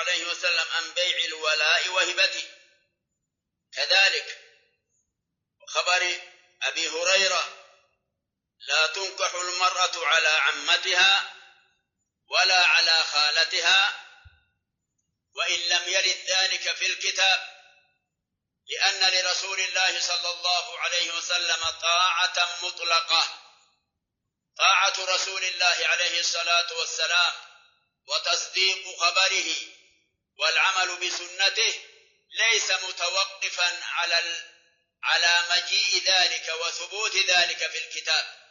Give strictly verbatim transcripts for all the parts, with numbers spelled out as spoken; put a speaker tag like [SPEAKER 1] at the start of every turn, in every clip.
[SPEAKER 1] عليه وسلم عن بيع الولاء وهبته. كذلك خبر أبي هريرة: لا تنكح المرأة على عمتها ولا على خالتها وإن لم يرد ذلك في الكتاب، لأن لرسول الله صلى الله عليه وسلم طاعة مطلقة، طاعة رسول الله عليه الصلاة والسلام وتصديق خبره والعمل بسنته ليس متوقفا على على مجيء ذلك وثبوت ذلك في الكتاب.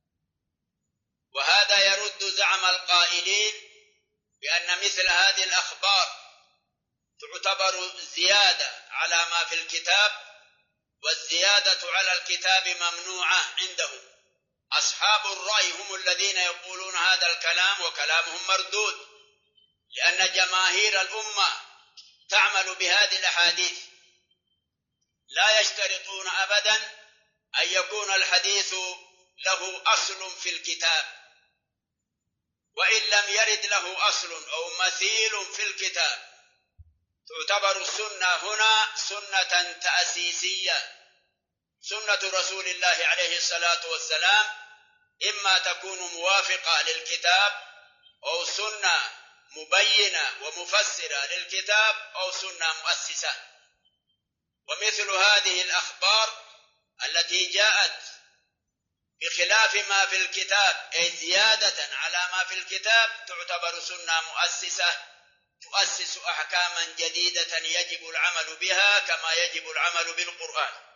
[SPEAKER 1] وهذا يرد زعم القائلين بأن مثل هذه الأخبار تعتبر زيادة على ما في الكتاب، والزيادة على الكتاب ممنوعة عندهم. أصحاب الرأي هم الذين يقولون هذا الكلام، وكلامهم مردود، لأن جماهير الأمة تعمل بهذه الأحاديث، لا يشترطون أبدا أن يكون الحديث له أصل في الكتاب، وإن لم يرد له أصل أو مثيل في الكتاب تعتبر السنة هنا سنة تأسيسية، سنة رسول الله عليه الصلاة والسلام، إما تكون موافقة للكتاب أو سنة مبينة ومفسرة للكتاب أو سنة مؤسسة. ومثل هذه الأخبار التي جاءت بخلاف ما في الكتاب أي زيادة على ما في الكتاب تعتبر سنة مؤسسة، تؤسس أحكاما جديدة يجب العمل بها كما يجب العمل بالقرآن.